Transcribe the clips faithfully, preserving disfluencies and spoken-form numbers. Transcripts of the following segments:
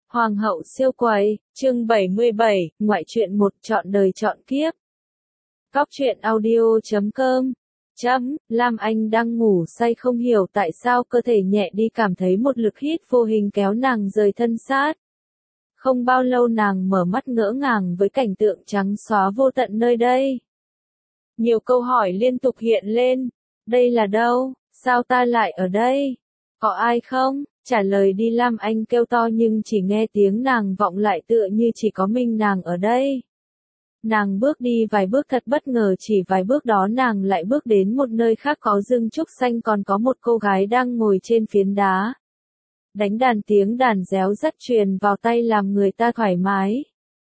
Hoàng hậu siêu quầy, chương bảy mươi bảy, ngoại truyện một chọn đời chọn kiếp. Cóc truyện audio chấm com. Chấm, Lam Anh đang ngủ say không hiểu tại sao cơ thể nhẹ đi cảm thấy một lực hít vô hình kéo nàng rời thân sát. Không bao lâu nàng mở mắt ngỡ ngàng với cảnh tượng trắng xóa vô tận nơi đây. Nhiều câu hỏi liên tục hiện lên. Đây là đâu? Sao ta lại ở đây? Có ai không? Trả lời đi, Lam Anh kêu to nhưng chỉ nghe tiếng nàng vọng lại tựa như chỉ có mình nàng ở đây. Nàng bước đi vài bước thật bất ngờ, chỉ vài bước đó nàng lại bước đến một nơi khác có rừng trúc xanh, còn có một cô gái đang ngồi trên phiến đá. Đánh đàn, tiếng đàn réo rắt truyền vào tai làm người ta thoải mái.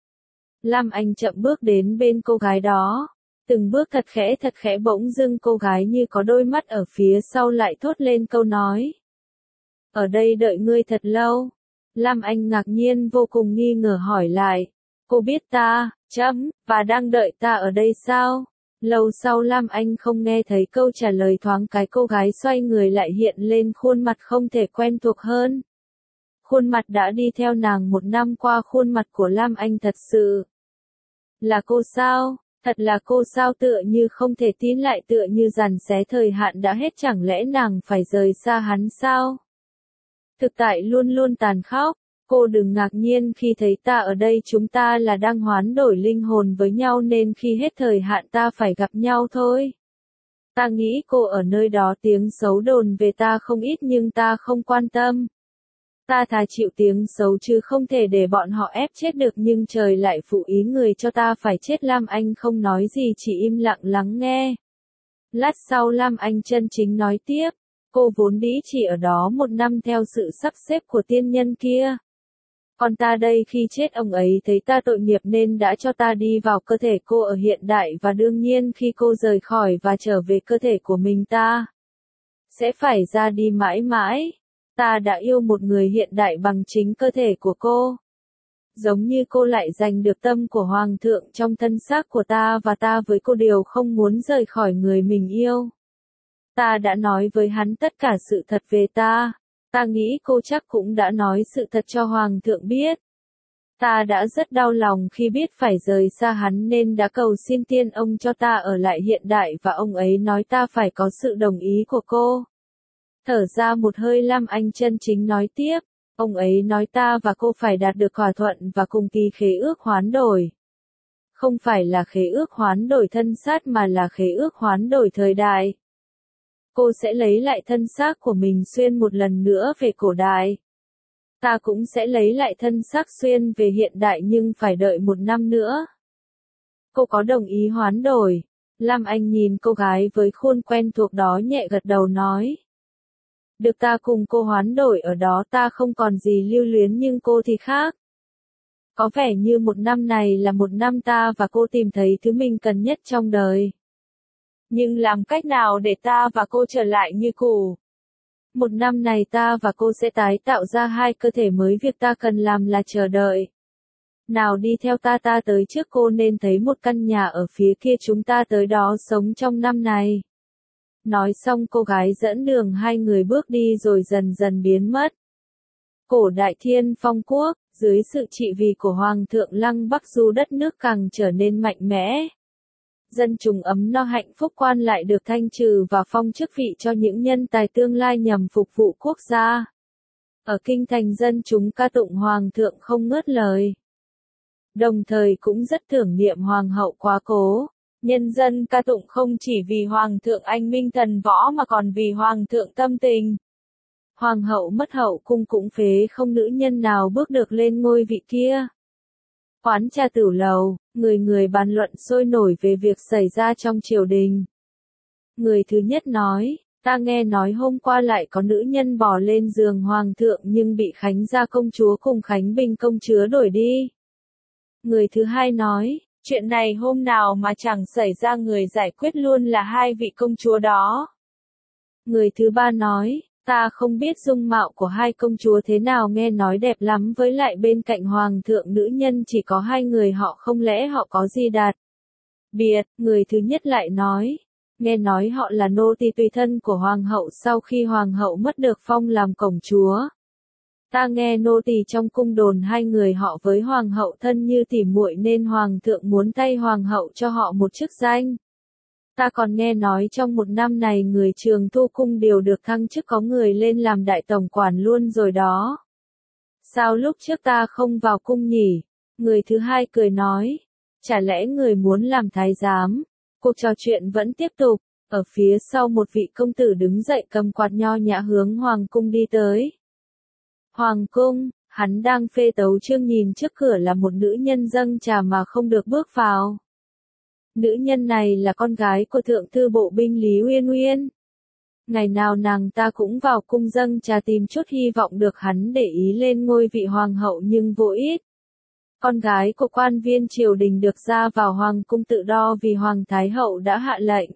Lam Anh chậm bước đến bên cô gái đó. Từng bước thật khẽ thật khẽ, bỗng dưng cô gái như có đôi mắt ở phía sau lại thốt lên câu nói. Ở đây đợi ngươi thật lâu. Lam Anh ngạc nhiên vô cùng, nghi ngờ hỏi lại. Cô biết ta, chấm, và đang đợi ta ở đây sao? Lâu sau Lam Anh không nghe thấy câu trả lời, thoáng cái cô gái xoay người lại hiện lên khuôn mặt không thể quen thuộc hơn. Khuôn mặt đã đi theo nàng một năm qua, khuôn mặt của Lam Anh thật sự. Là cô sao? Thật là cô sao? Tựa như không thể tin lại, tựa như dằn xé thời hạn đã hết, chẳng lẽ nàng phải rời xa hắn sao? Thực tại luôn luôn tàn khốc. Cô đừng ngạc nhiên khi thấy ta ở đây, chúng ta là đang hoán đổi linh hồn với nhau nên khi hết thời hạn ta phải gặp nhau thôi. Ta nghĩ cô ở nơi đó, tiếng xấu đồn về ta không ít nhưng ta không quan tâm. Ta thà chịu tiếng xấu chứ không thể để bọn họ ép chết được, nhưng trời lại phụ ý người cho ta phải chết. Lam Anh không nói gì, chỉ im lặng lắng nghe. Lát sau Lam Anh chân chính nói tiếp. Cô vốn dĩ chỉ ở đó một năm theo sự sắp xếp của tiên nhân kia. Còn ta đây, khi chết ông ấy thấy ta tội nghiệp nên đã cho ta đi vào cơ thể cô ở hiện đại, và đương nhiên khi cô rời khỏi và trở về cơ thể của mình, ta sẽ phải ra đi mãi mãi. Ta đã yêu một người hiện đại bằng chính cơ thể của cô. Giống như cô lại giành được tâm của Hoàng thượng trong thân xác của ta, và ta với cô đều không muốn rời khỏi người mình yêu. Ta đã nói với hắn tất cả sự thật về ta. Ta nghĩ cô chắc cũng đã nói sự thật cho Hoàng thượng biết. Ta đã rất đau lòng khi biết phải rời xa hắn nên đã cầu xin tiên ông cho ta ở lại hiện đại, và ông ấy nói ta phải có sự đồng ý của cô. Thở ra một hơi, Lam Anh chân chính nói tiếp. Ông ấy nói ta và cô phải đạt được thỏa thuận và cùng ký khế ước hoán đổi. Không phải là khế ước hoán đổi thân xác mà là khế ước hoán đổi thời đại. Cô sẽ lấy lại thân xác của mình xuyên một lần nữa về cổ đại. Ta cũng sẽ lấy lại thân xác xuyên về hiện đại, nhưng phải đợi một năm nữa. Cô có đồng ý hoán đổi? Lam Anh nhìn cô gái với khuôn quen thuộc đó, nhẹ gật đầu nói. Được, ta cùng cô hoán đổi ở đó. Ta không còn gì lưu luyến, nhưng cô thì khác. Có vẻ như một năm này là một năm ta và cô tìm thấy thứ mình cần nhất trong đời. Nhưng làm cách nào để ta và cô trở lại như cũ? Một năm này ta và cô sẽ tái tạo ra hai cơ thể mới, việc ta cần làm là chờ đợi. Nào, đi theo ta, ta tới trước cô nên thấy một căn nhà ở phía kia, chúng ta tới đó sống trong năm này. Nói xong cô gái dẫn đường, hai người bước đi rồi dần dần biến mất. Cổ đại Thiên Phong quốc, dưới sự trị vì của Hoàng thượng Lăng Bắc Du, đất nước càng trở nên mạnh mẽ. Dân chúng ấm no hạnh phúc, quan lại được thanh trừ và phong chức vị cho những nhân tài tương lai nhằm phục vụ quốc gia. Ở kinh thành dân chúng ca tụng Hoàng thượng không ngớt lời. Đồng thời cũng rất tưởng niệm Hoàng hậu quá cố. Nhân dân ca tụng không chỉ vì Hoàng thượng anh minh thần võ mà còn vì Hoàng thượng tâm tình. Hoàng hậu mất hậu cung cũng phế không nữ nhân nào bước được lên ngôi vị kia. Quán trà tửu lầu, người người bàn luận sôi nổi về việc xảy ra trong triều đình. Người thứ nhất nói, ta nghe nói hôm qua lại có nữ nhân bò lên giường Hoàng thượng nhưng bị Khánh gia công chúa cùng Khánh Bình công chúa đuổi đi. Người thứ hai nói, chuyện này hôm nào mà chẳng xảy ra người giải quyết luôn là hai vị công chúa đó. Người thứ ba nói, ta không biết dung mạo của hai công chúa thế nào, nghe nói đẹp lắm, với lại bên cạnh Hoàng thượng nữ nhân chỉ có hai người họ, không lẽ họ có gì đặc biệt. Người thứ nhất lại nói, nghe nói họ là nô tỳ tùy thân của Hoàng hậu sau khi Hoàng hậu mất được phong làm công chúa. Ta nghe nô tỳ trong cung đồn hai người họ với hoàng hậu thân như tỉ muội nên hoàng thượng muốn thay hoàng hậu cho họ một chức danh. Ta còn nghe nói trong một năm này người Trường Thu cung đều được thăng chức, có người lên làm đại tổng quản luôn rồi đó. Sao lúc trước ta không vào cung nhỉ? Người thứ hai cười nói. Chả lẽ người muốn làm thái giám? Cuộc trò chuyện vẫn tiếp tục. Ở phía sau một vị công tử đứng dậy cầm quạt nho nhã hướng hoàng cung đi tới. Hoàng cung, hắn đang phê tấu chương nhìn trước cửa là một nữ nhân dâng trà mà không được bước vào. Nữ nhân này là con gái của thượng thư bộ binh Lý Uyên Uyên. Ngày nào nàng ta cũng vào cung dâng trà tìm chút hy vọng được hắn để ý lên ngôi vị hoàng hậu nhưng vô ích. Con gái của quan viên triều đình được ra vào hoàng cung tự đo vì hoàng thái hậu đã hạ lệnh.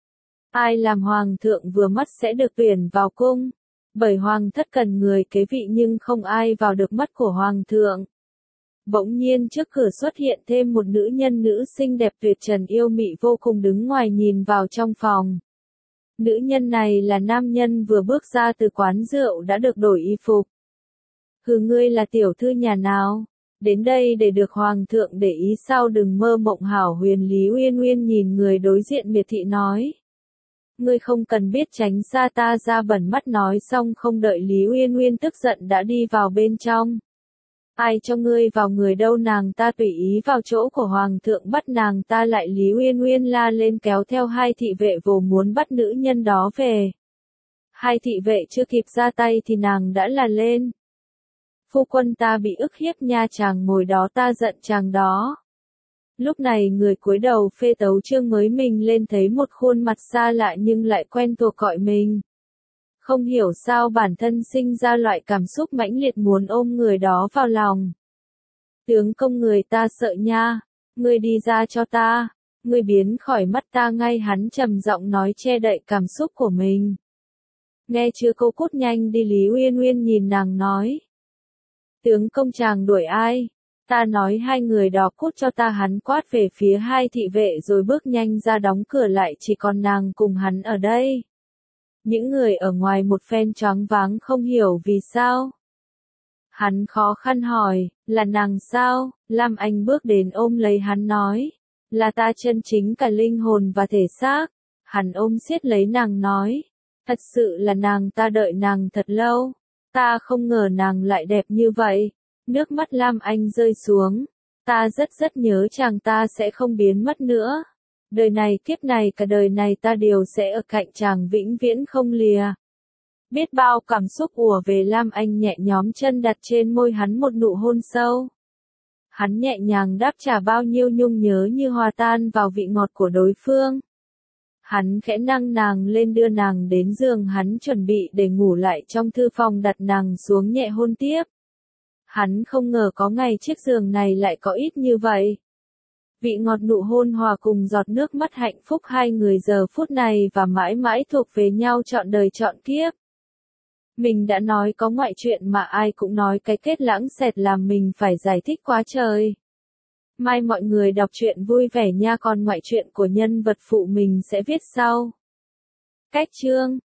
Ai làm hoàng thượng vừa mắt sẽ được tuyển vào cung. Bởi hoàng thất cần người kế vị nhưng không ai vào được mắt của hoàng thượng. Bỗng nhiên trước cửa xuất hiện thêm một nữ nhân nữ xinh đẹp tuyệt trần yêu mị vô cùng đứng ngoài nhìn vào trong phòng. Nữ nhân này là nam nhân vừa bước ra từ quán rượu đã được đổi y phục. Hừ, ngươi là tiểu thư nhà nào? Đến đây để được hoàng thượng để ý sao? Đừng mơ mộng hảo huyền. Lý Uyên Uyên nhìn người đối diện miệt thị nói. Ngươi không cần biết, tránh xa ta ra. Bẩn mắt nói xong không đợi Lý Uyên Uyên tức giận đã đi vào bên trong. Ai cho ngươi vào người đâu? Nàng ta tùy ý vào chỗ của hoàng thượng, bắt nàng ta lại. Lý Uyên Uyên la lên kéo theo hai thị vệ vồ muốn bắt nữ nhân đó về. Hai thị vệ chưa kịp ra tay thì nàng đã là lên. Phu quân ta bị ức hiếp nha, chàng ngồi đó ta giận chàng đó. Lúc này người cúi đầu phê tấu chương mới mình lên thấy một khuôn mặt xa lạ nhưng lại quen thuộc gọi mình. Không hiểu sao bản thân sinh ra loại cảm xúc mãnh liệt muốn ôm người đó vào lòng. Tướng công, người ta sợ nha, ngươi đi ra cho ta, ngươi biến khỏi mắt ta ngay. Hắn trầm giọng nói che đậy cảm xúc của mình. Nghe chưa, cô cút nhanh đi. Lý Uyên Uyên nhìn nàng nói. Tướng công, chàng đuổi ai? Ta nói hai người đó cút cho ta. Hắn quát về phía hai thị vệ rồi bước nhanh ra đóng cửa lại, chỉ còn nàng cùng hắn ở đây. Những người ở ngoài một phen choáng váng không hiểu vì sao. Hắn khó khăn hỏi, là nàng sao? Lam Anh bước đến ôm lấy hắn nói, là ta chân chính cả linh hồn và thể xác. Hắn ôm siết lấy nàng nói, thật sự là nàng, ta đợi nàng thật lâu. Ta không ngờ nàng lại đẹp như vậy. Nước mắt Lam Anh rơi xuống. Ta rất rất nhớ chàng, ta sẽ không biến mất nữa. Đời này kiếp này cả đời này ta đều sẽ ở cạnh chàng vĩnh viễn không lìa. Biết bao cảm xúc ùa về, Lam Anh nhẹ nhõm chân đặt trên môi hắn một nụ hôn sâu. Hắn nhẹ nhàng đáp trả bao nhiêu nhung nhớ như hòa tan vào vị ngọt của đối phương. Hắn khẽ nâng nàng lên đưa nàng đến giường hắn chuẩn bị để ngủ lại trong thư phòng, đặt nàng xuống nhẹ hôn tiếp. Hắn không ngờ có ngày chiếc giường này lại có ít như vậy. Vị ngọt nụ hôn hòa cùng giọt nước mắt hạnh phúc hai người giờ phút này và mãi mãi thuộc về nhau trọn đời trọn kiếp. Mình đã nói có ngoại truyện mà ai cũng nói cái kết lãng xẹt làm mình phải giải thích quá trời. Mai mọi người đọc truyện vui vẻ nha, còn ngoại truyện của nhân vật phụ mình sẽ viết sau. Cách chương